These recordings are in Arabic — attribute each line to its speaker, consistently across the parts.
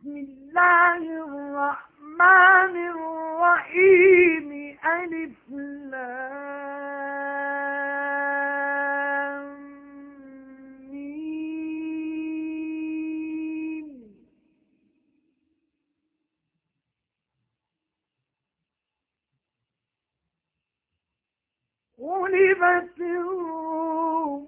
Speaker 1: بسم الله الرحمن الرحيم. ألف لام ميم. غلبت الروم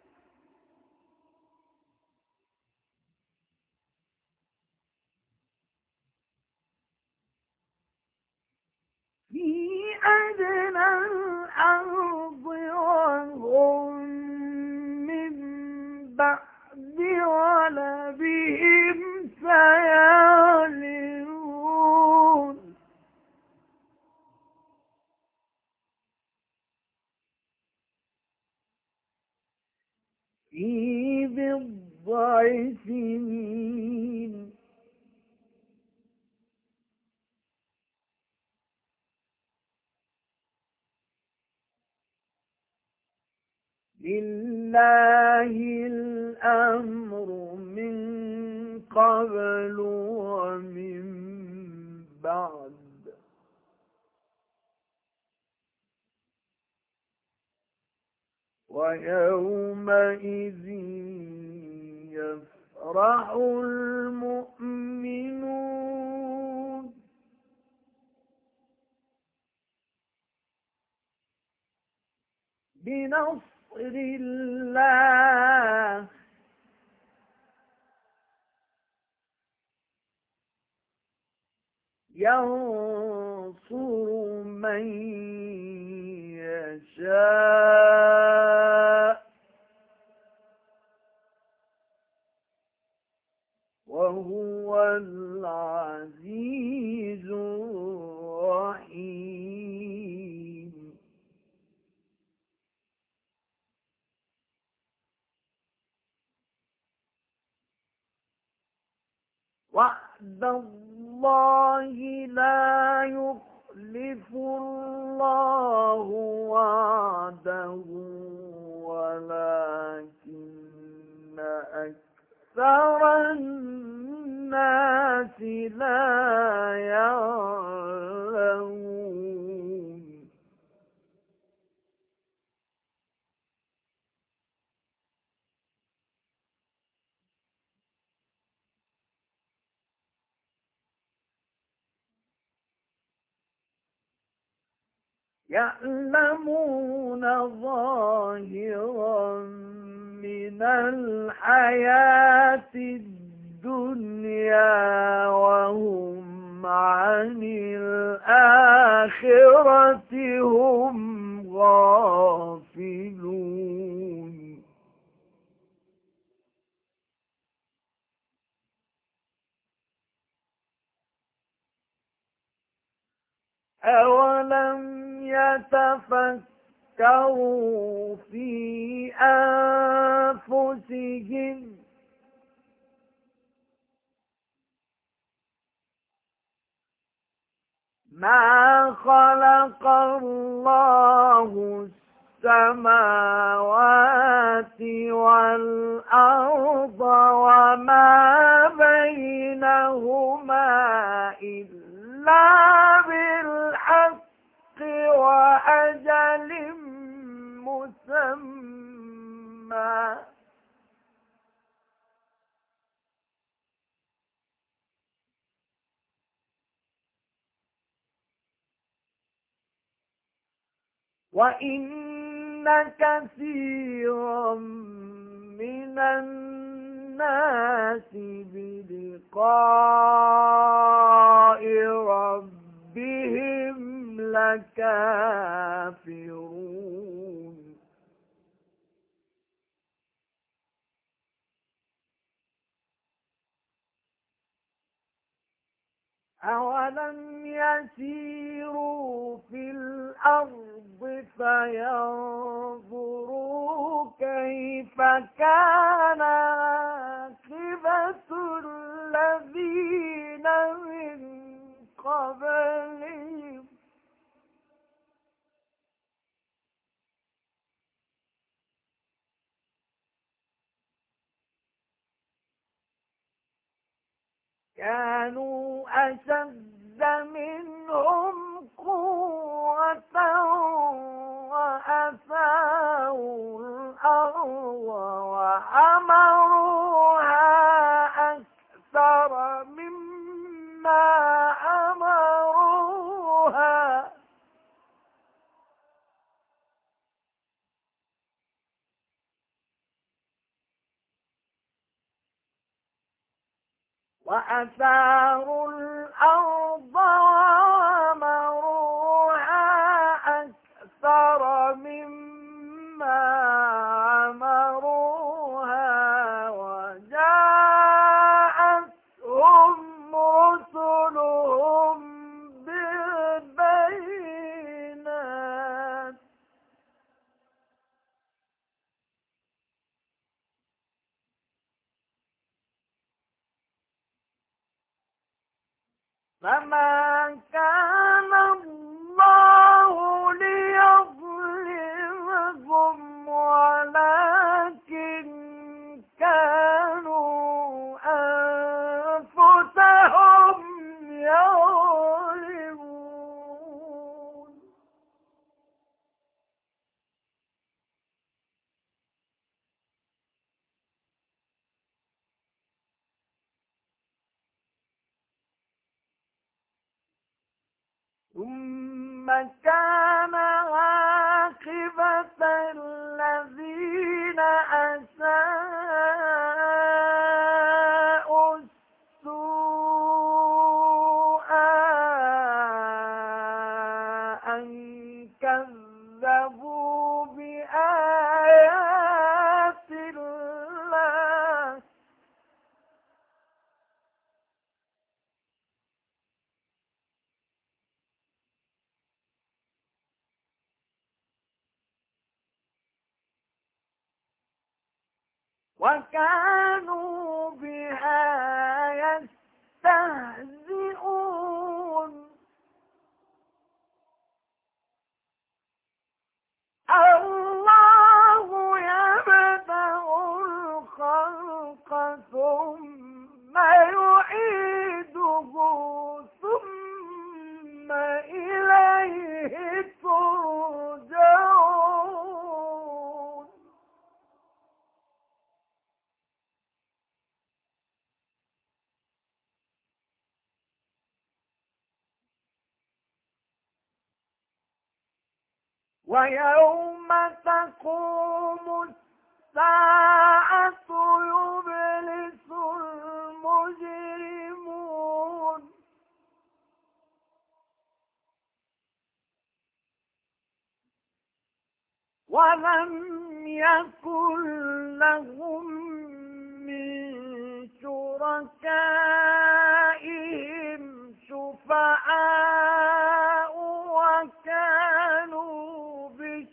Speaker 1: في أدنى الأرض وهم من بعد غلبهم سيغلبون في بضع سنين لله الأمر من قبل ومن بعد ويومئذ يفرح المؤمنون بنصر الله ينصر من يشاء وهو العزيز الرحيم. وعد الله لا يخلف الله وعده ولكن أكثر الناس لا يعلمون. يعلمون ظاهرا من الحياة الدنيا وهم عن الآخرة هم غافلون. أولم يتفكروا في أنفسهم ما خلق الله السماوات والأرض وما بينهما إلا بالحق وأجل مسمى وإن كثيرا من الناس بلقاء ربهم لكافرون. أولم يسيروا في الأرض فينظروا كيف كان عاقبة الذين من قبلهم كانوا أشد منهم قوة وأثاروا الأرض وعمروها أكثر مما عمروها وأثاروا الأرض وعمروها أكثر مما عمروها وجاءتهم رسلهم بالبينات فما كان الله ليظلمهم ولكن كانوا أنفسهم يظلمون ثم كان عاقبة الذين أساءوا السوء أن كذبوا بآيات الله وكانوا بها يستهزئون الله يبدأ الخلق ثم يعيده ثم إليه ترجعون ويوم تقوم الساعة يبلس المجرمون ولم يكن لهم من شركائهم شفعاء وكانوا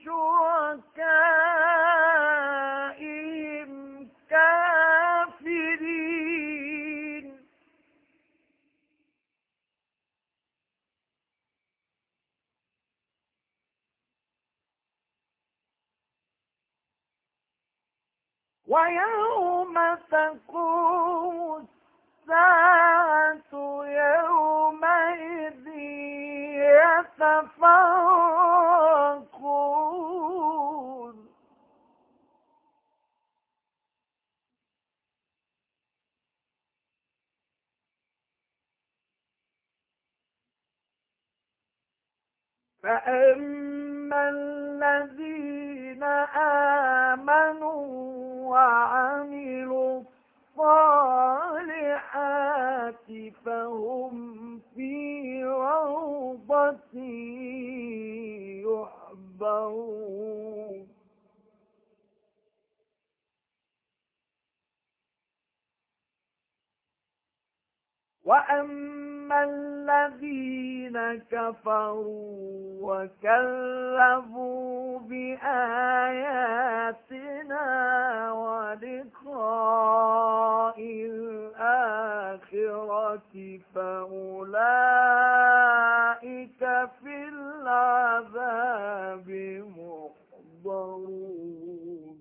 Speaker 1: بشركائهم كافرين ويوم تقوم الساعة يومئذ يتفرقون فأما الذين آمنوا وعملوا الصالحات فهم في روضة يحبرون وأما الذين كفروا وكذبوا بآياتنا ولقاء الآخرة فأولئك في العذاب محضرون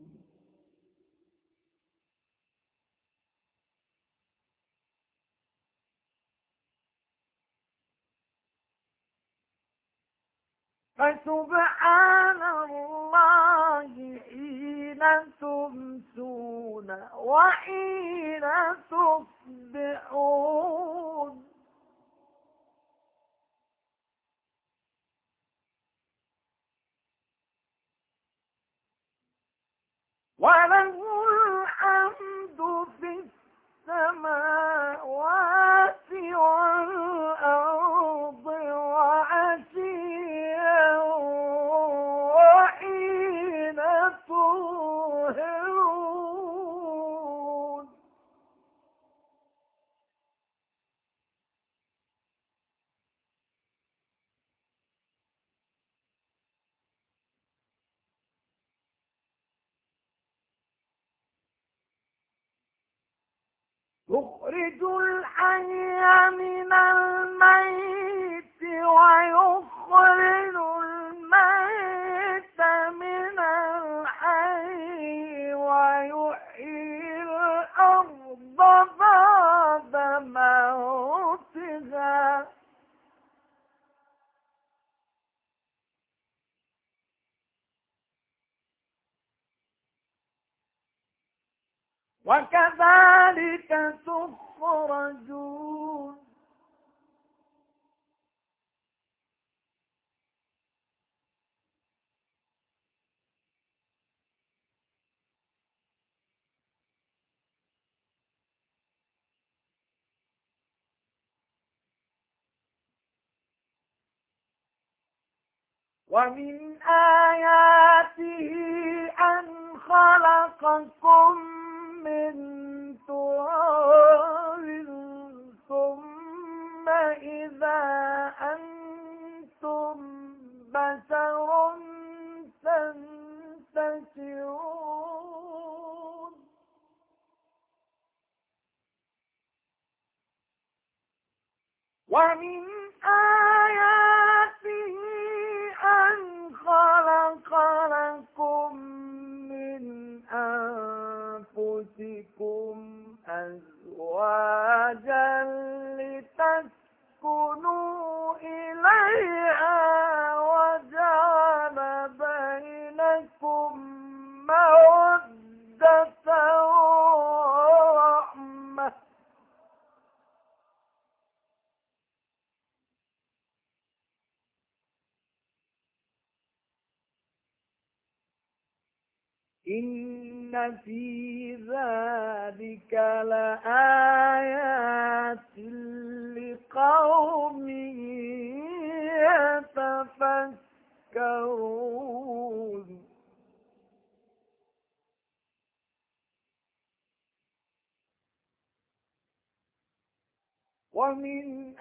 Speaker 1: فسبحان الله حين تمسون وحين تصبحون. وله الحمد في السماوات والأرض وعشيا وحين تظهرون. يخرج الحي من الميت ويخرج الميت من الحي ويحيي الأرض بعد موتها. وكذلك تخرجون. ومن آياته أن خلقكم من تراب ثم إذا أنتم بشر تنتشرون. ومن آياته أن خلق لكم من أنفسكم أزواجا لتسكنوا إليها وجعل بينكم مودة ورحمة. إن في ذلك لآيات لقوم يتفكرون. ومن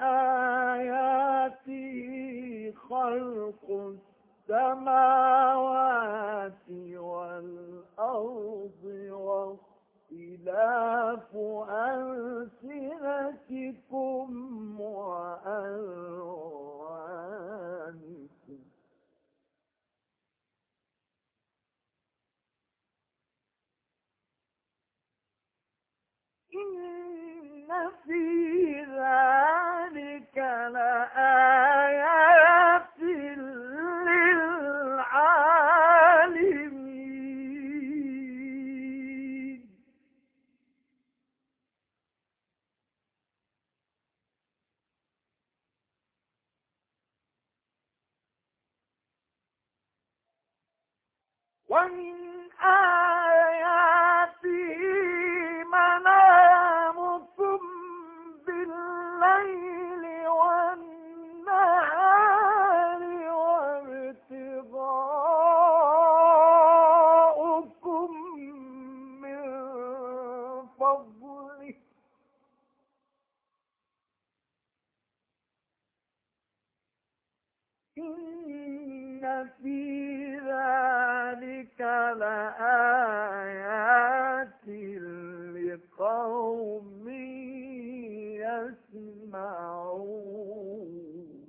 Speaker 1: آياته خلق السماوات والأرض واختلاف ألسنتكم وألوانكم. إن في ذلك لآيات للعالمين. ومن آياته منامكم بالليل والنهار وابتغاؤكم من فضله. إن في ذلك لآيات لقوم يسمعون.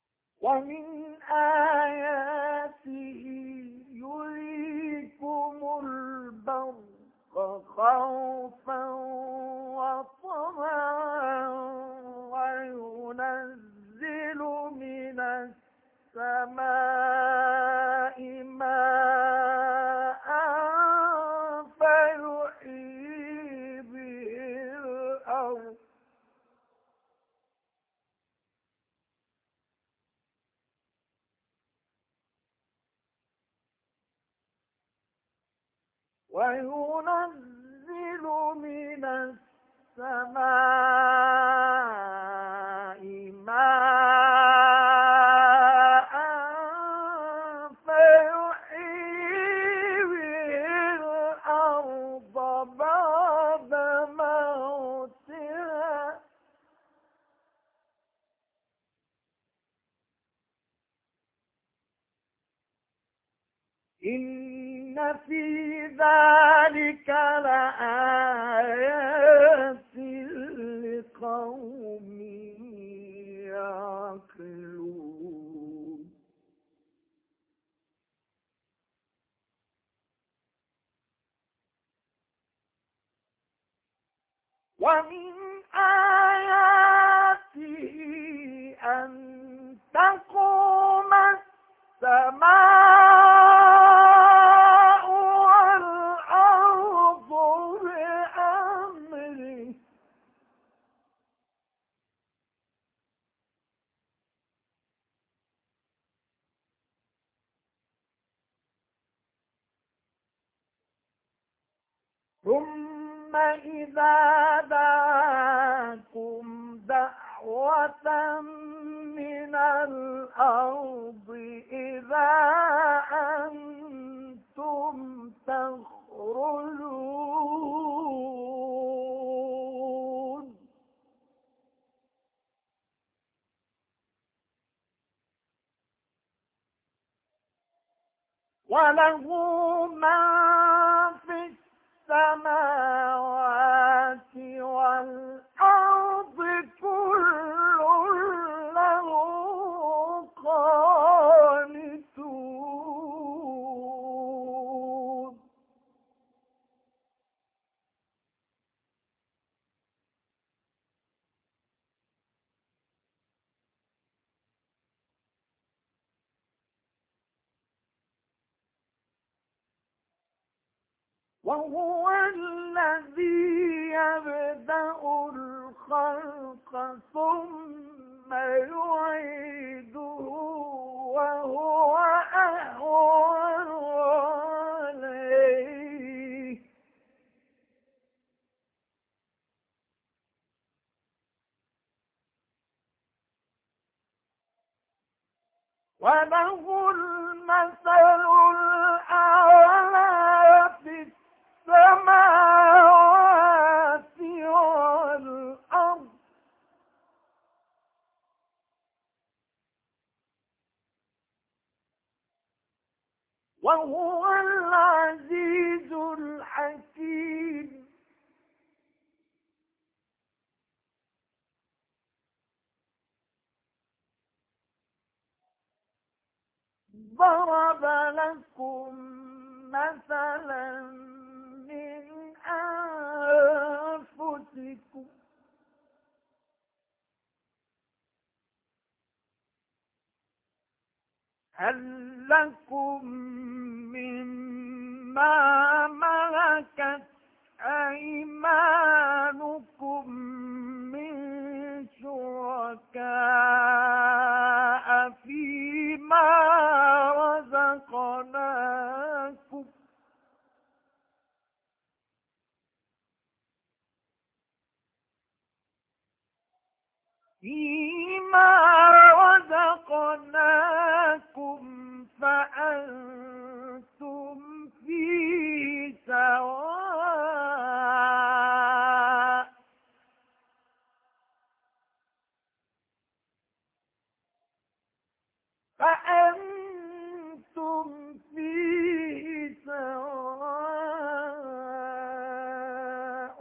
Speaker 1: ومن آياته يريكم خوفا وطمعا وينزل من السماء ماء فيحيي به الأرض وينزل من السماء ماء فيحيي به الأرض بعد موتها إن في ذلك لآيات لقوم يعقلون ومن آياته أن تقوم السماء والأرض بأمره ثم إذا دعاكم دعوة من الأرض إذا أنتم تخرجون وله من في السماوات والأرض كل له قانتون وهو الذي يبدأ الخلق ثم يعيده وهو أهون عليه وله المثل الأعلى في السماوات والأرض وهو العزيز الحكيم ضرب لكم مثلا من أنفسكم هل لكم مما ملكت أيمانكم من شركاء فيما رزقناكم فأنتم فيه سواء فأنتم فيه سواء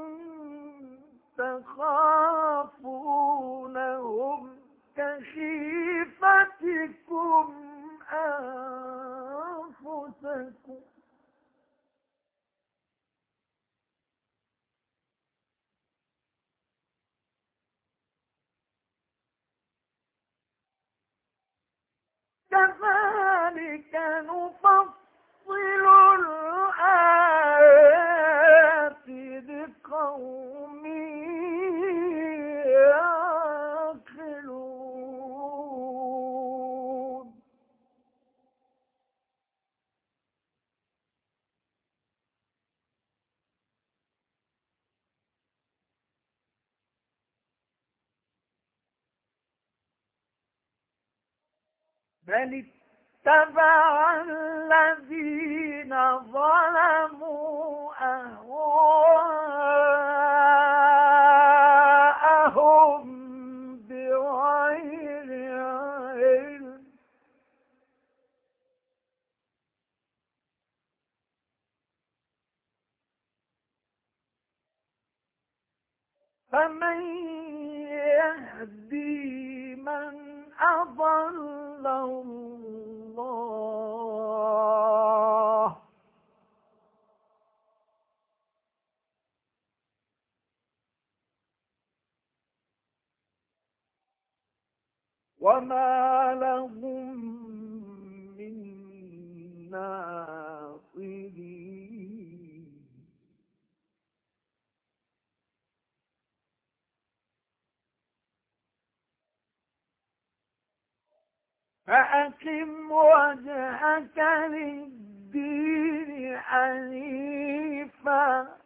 Speaker 1: تخافونهم كخيفتكم أنفسكم كذلك نفصل الآيات لقوم يعقلون بل اتبع الذين ظلموا أهواءهم بغير علم فمن يهدي من أضل الله وما لهم من ناصرين فأقم وجهك للدين حنيفا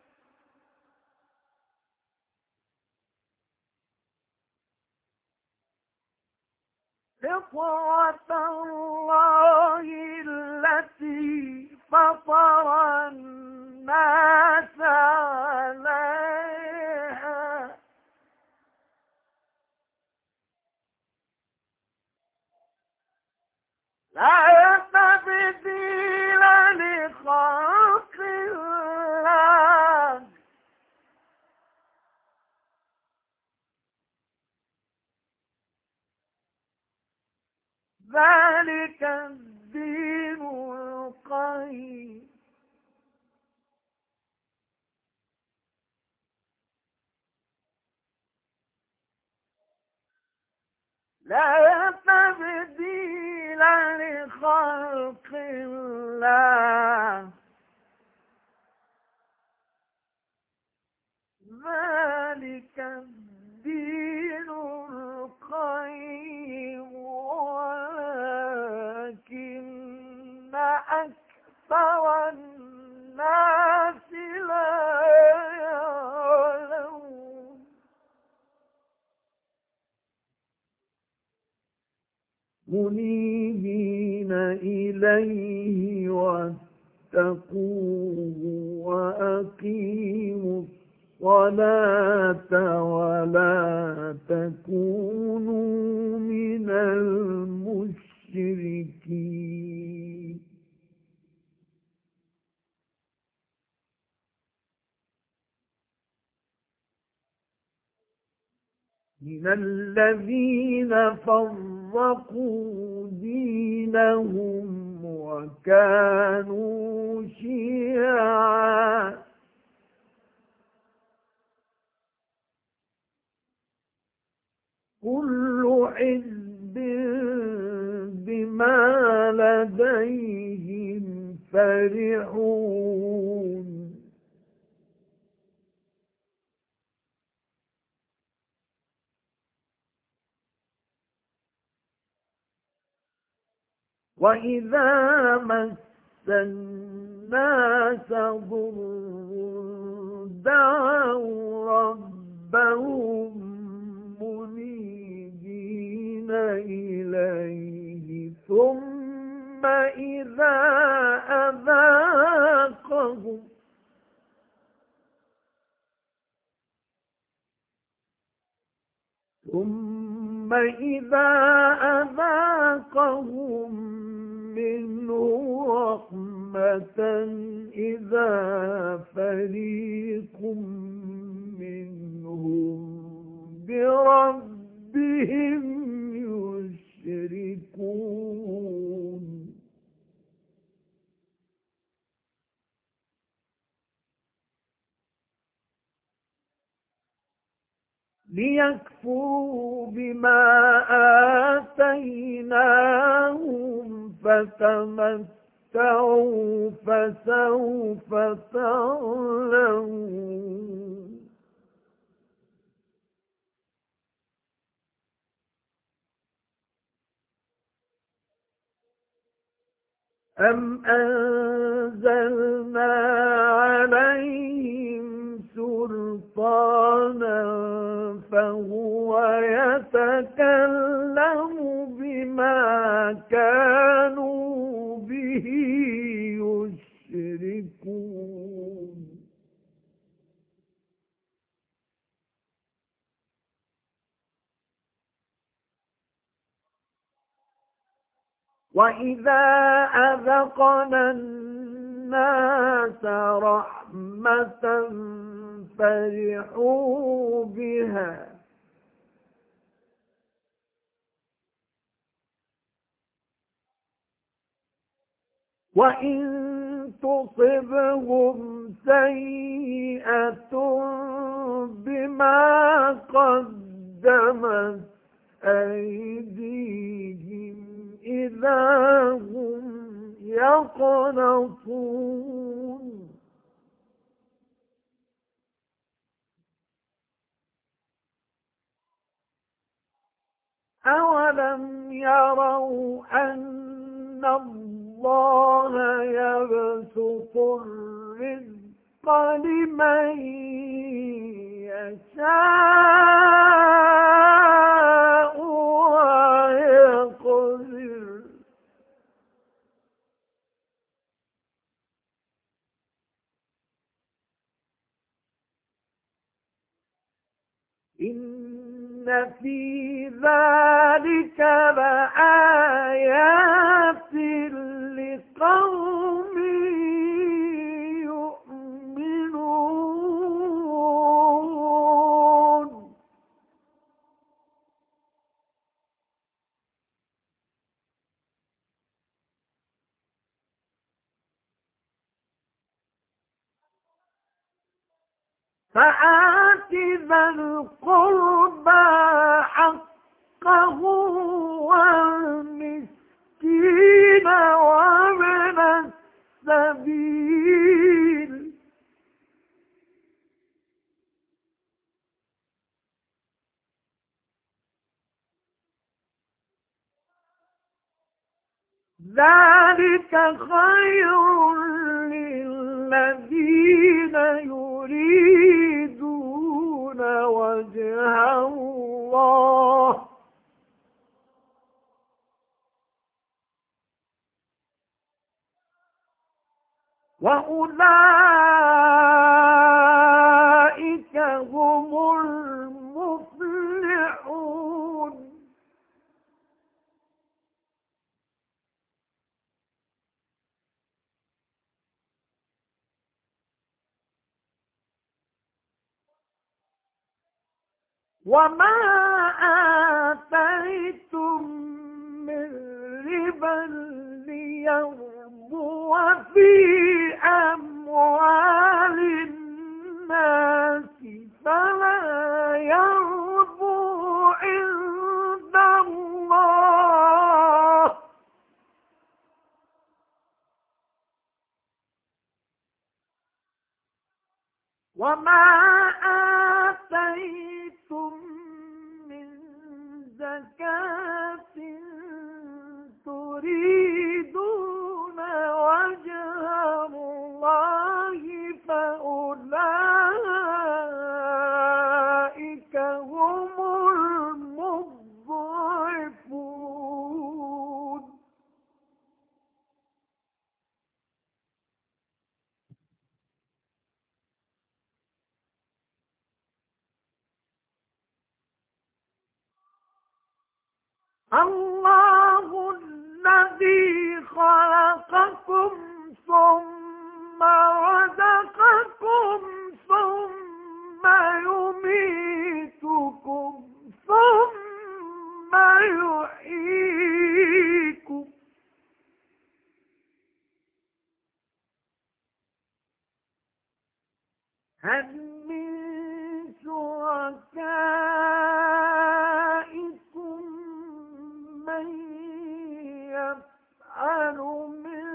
Speaker 1: فطرة الله التي فطر الناس عليها لا تبديل لخلق الله ذلك الدين القيم لا تبديل لخلق الله ذلك الدين القيم ولكن أكثر الناس لا يعلمون منيبين إليه واتقوه وأقيموا الصلاة ولا تكونوا من المشركين من الذين فرقوا دينهم وكانوا شيعا كل حزب بما لديهم فرحون وإذا مس الناس ضر دعوا ربهم منيبين إليه ثم إذا أذاقهم منه رحمة إذا فريق منهم بربهم يشركون ليكفروا بما آتيناهم فتمتعوا فسوف تعلمون أم أنزلنا عليهم سلطانا فهو يتكلم بما كانوا به يشركون وإذا أذقنا الناس رحمة فرحوا بها وإن تصبهم سيئة بما قدمت أيديهم إذا هم يقنطون أولم يروا أن الله يبسط الرزق لمن يشاء ويقدر إن في ذلك لآيات لقوم يؤمنون فآت ذا القربى حقه والمسكين وابن السبيل ذلك خير للذين يريدون وجه الله وأولئك هم المفلحون وما آتيتم من ربا ليربو في أموال الناس فلا يربو عند الله وما آتيتم من زكاة تريدون وجه الله فأولئك هم المضعفون الله الذي خلقكم ثم رزقكم ثم يميتكم ثم يحييكم هل من شركائكم من يفعل يفعل من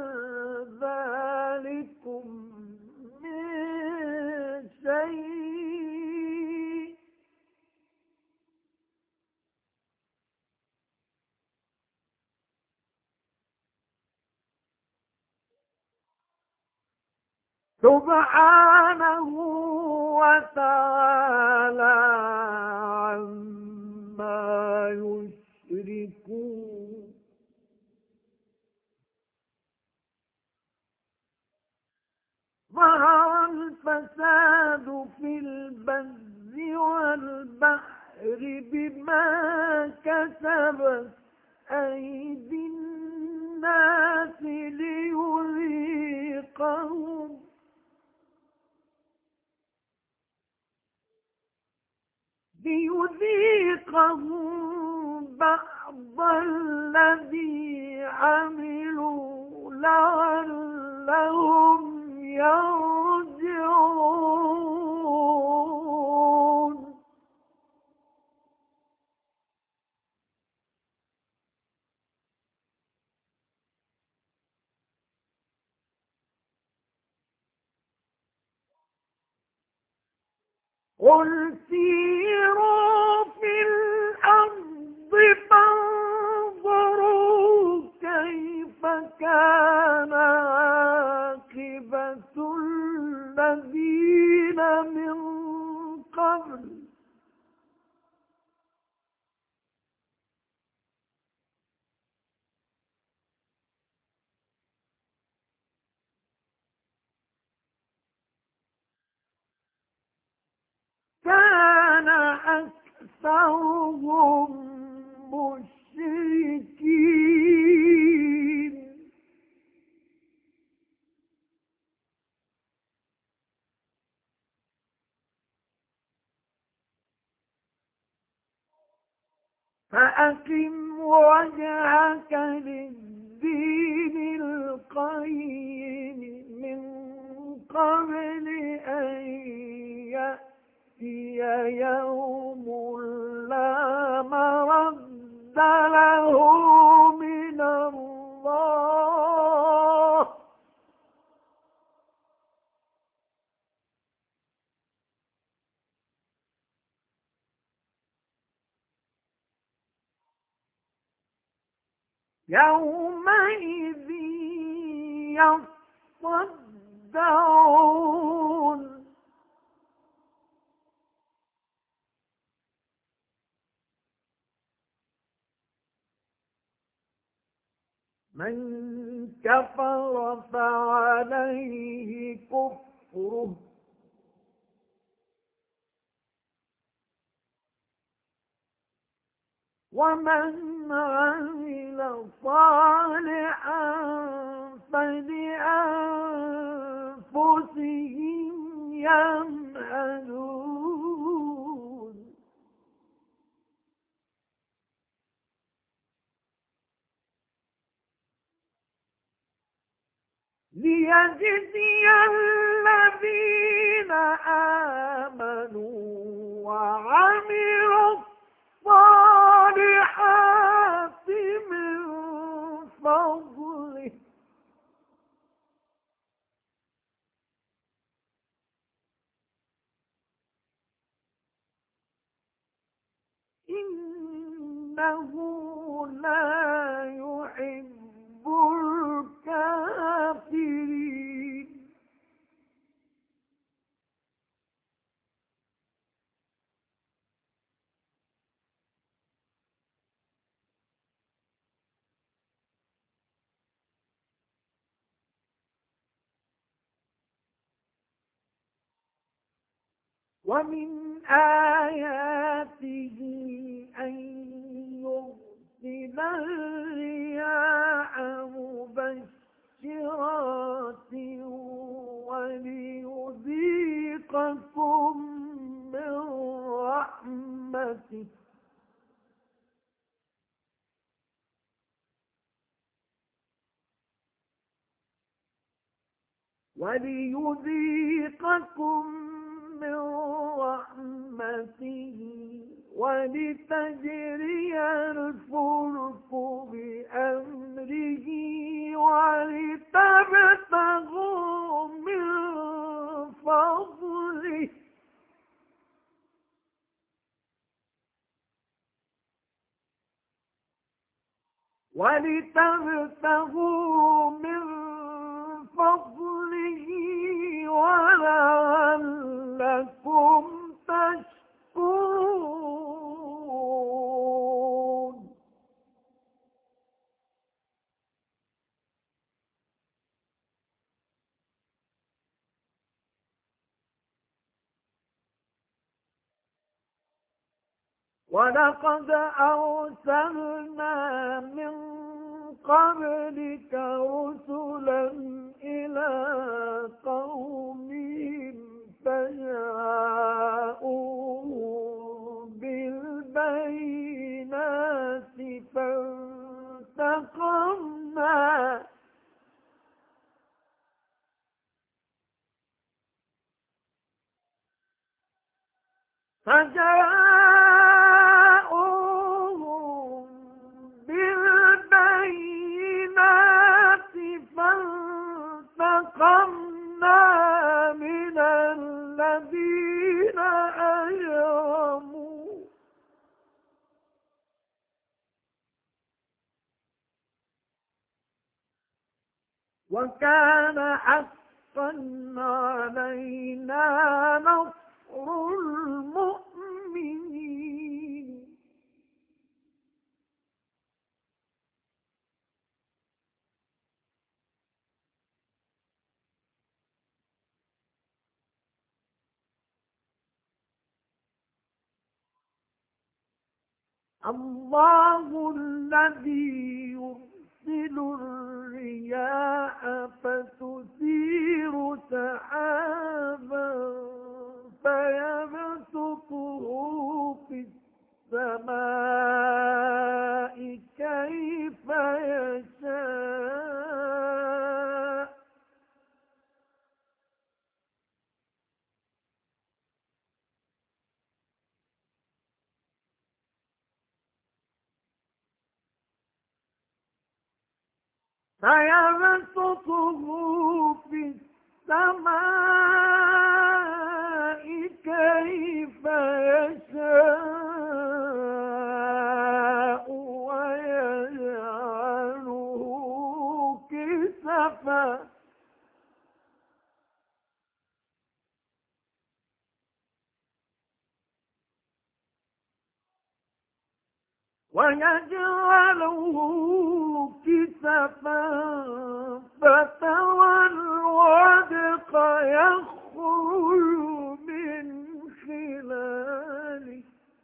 Speaker 1: ذلكم من شيء سبحانه وتعالى عما يشركون ظهر الفساد في البر والبحر بما كسبت أيدي الناس ليذيقهم بعض الذي عملوا لعلهم يرجعون قل سيروا في الأرض فانظروا كيف كان عاقبة الذين من قبل كان أكثرهم مشركين فأقم وجهك للدين القيم من قبل أن يأتي يوم لا مرد له من الله يومئذ يصدعون من كفر فعليه كفره ومن عمل صالحا فلأنفسهم يمهدون ليجزي الذين آمنوا وعملوا الصالحات من فضله إنه لا يحب الكافرين ومن آياته أن يرسل الرياح مبشرات وليذيقكم من رحمته ولتجري الفلك بأمره ولتبتغوا من فضله ولعلكم تشكرون. ولقد أرسلنا من قبلك رسلا إلى قومهم فجاءوهم بالبينات فانتقمنا من الذين أجرموا وكان حقا علينا نصر المؤمنين. الله الذي يرسل الرياح فتثير سحابا فيبسطه في السماء كيف يشاء فيبسطه في السماء كيف يشاء ويجعله كسفا فترى الودق يخرج من خلاله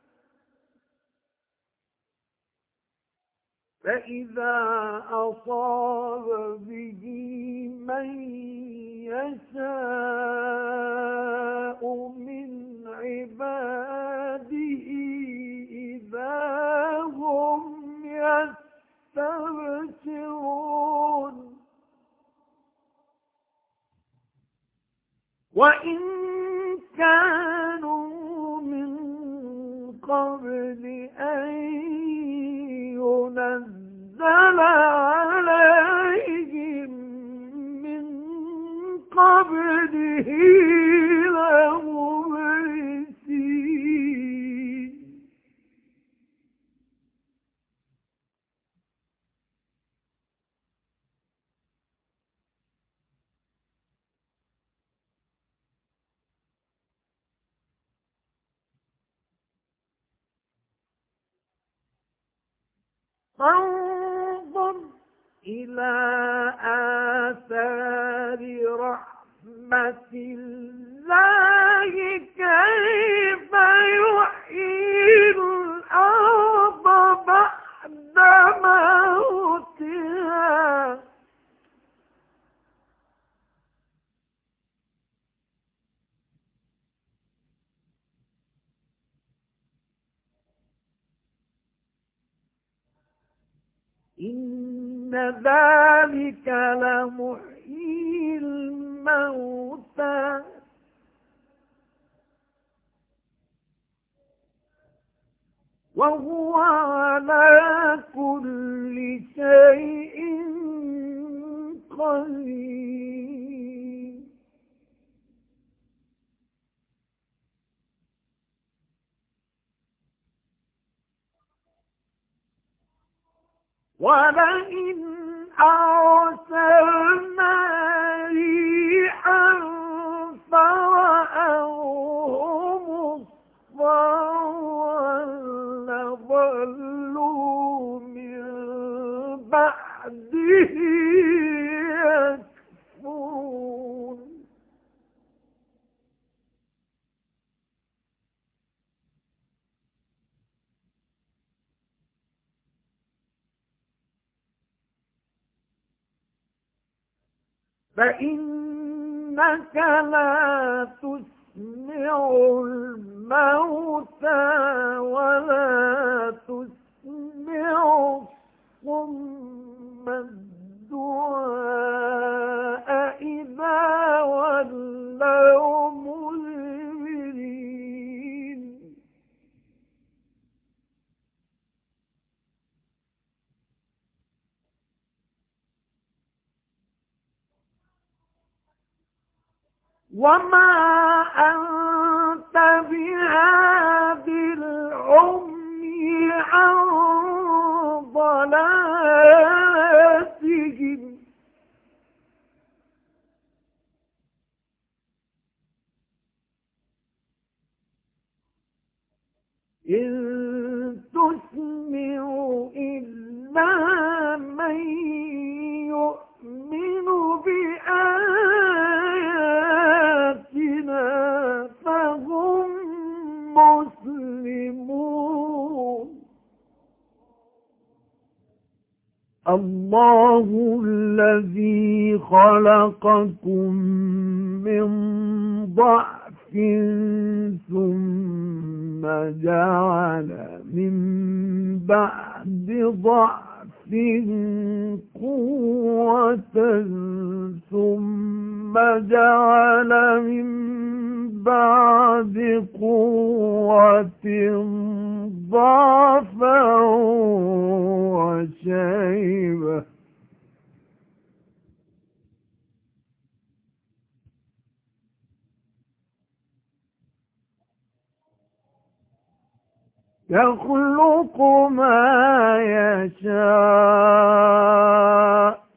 Speaker 1: فإذا أصاب به من يشاء من عباده إذا هم يستبشرون. وإن كانوا من قبل أن ينزل عليهم من قبله لمبلسين. فانظر إلى آثار رحمة الله كيف يحيي الأرض بعد موتها إن ذلك لمحيي الموتى وهو على كل شيء قدير. ولئن أرسلنا ريحا فرأوه مصفرا لظلوا من بعده يكفرون فإنك لا تسمع الموتى ولا تسمع الصم الدعاء إذا ولوا مدبرين وما أنت بهاد العمي عن ضلالتهم إن تسمع إلا من يؤمن بآياتنا فهم مسلمون الله الذي خلقكم من ضعف ثم جعل من بعد ضعف قوة ثم جعل من بعد قوة ضعفا وشيبة يخلق ما يشاء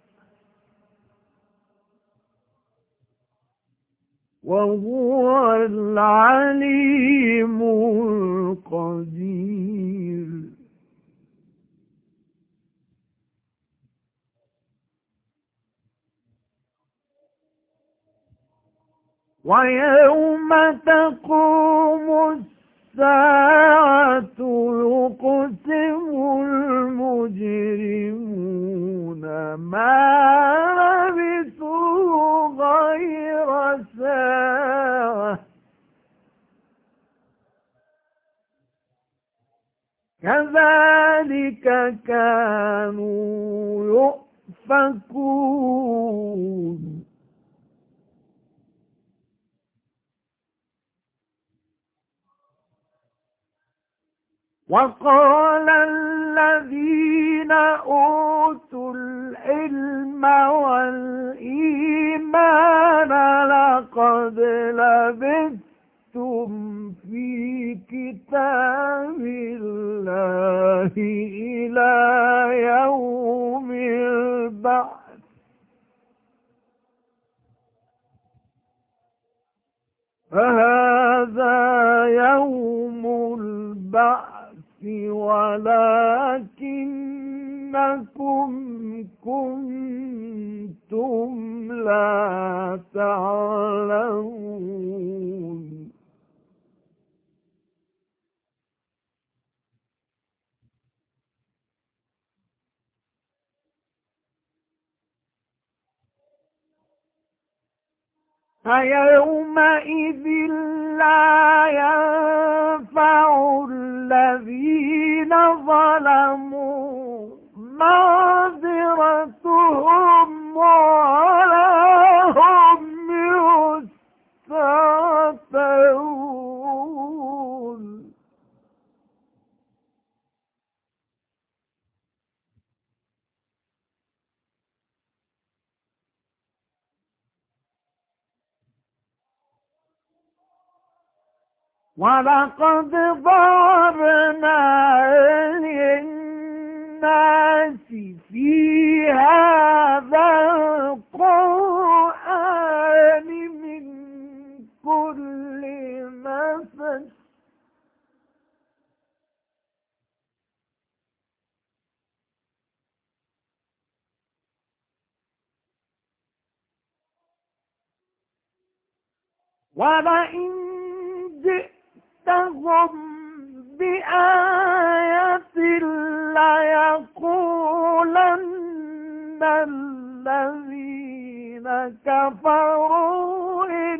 Speaker 1: وهو العليم القدير ويوم تقوم الساعة يقسم المجرمون ما لبثوا غير ساعة كذلك كانوا يؤفكون وقال الذين أوتوا العلم والإيمان لقد لبثتم في كتاب الله إلى يوم البعث فهذا يوم البعث ولكنكم كنتم لا تعلمون فيومئذ لا ينفع الذين ظلموا معذرتهم ولا هم يستعتبون ولقد ضربنا للناس الناس في هذا القرآن من كل مثل ولئن جئتهم بآية ليقولن الذين كفروا إن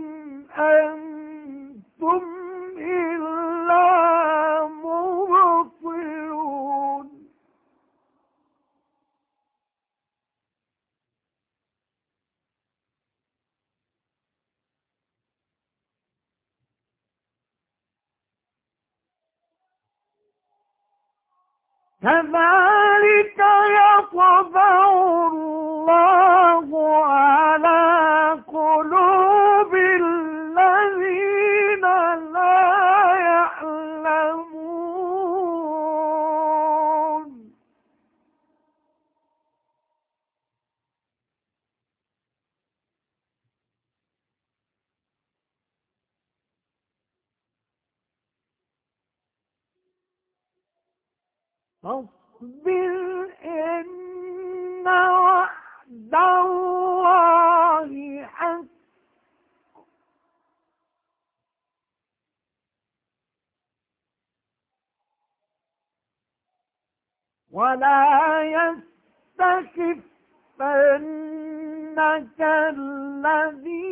Speaker 1: أنتم إلا مبطلون كذلك يطبع الله على قلوب الذين لا يعلمون فاصبر إن وعد الله حق ولا يستخفنك الذين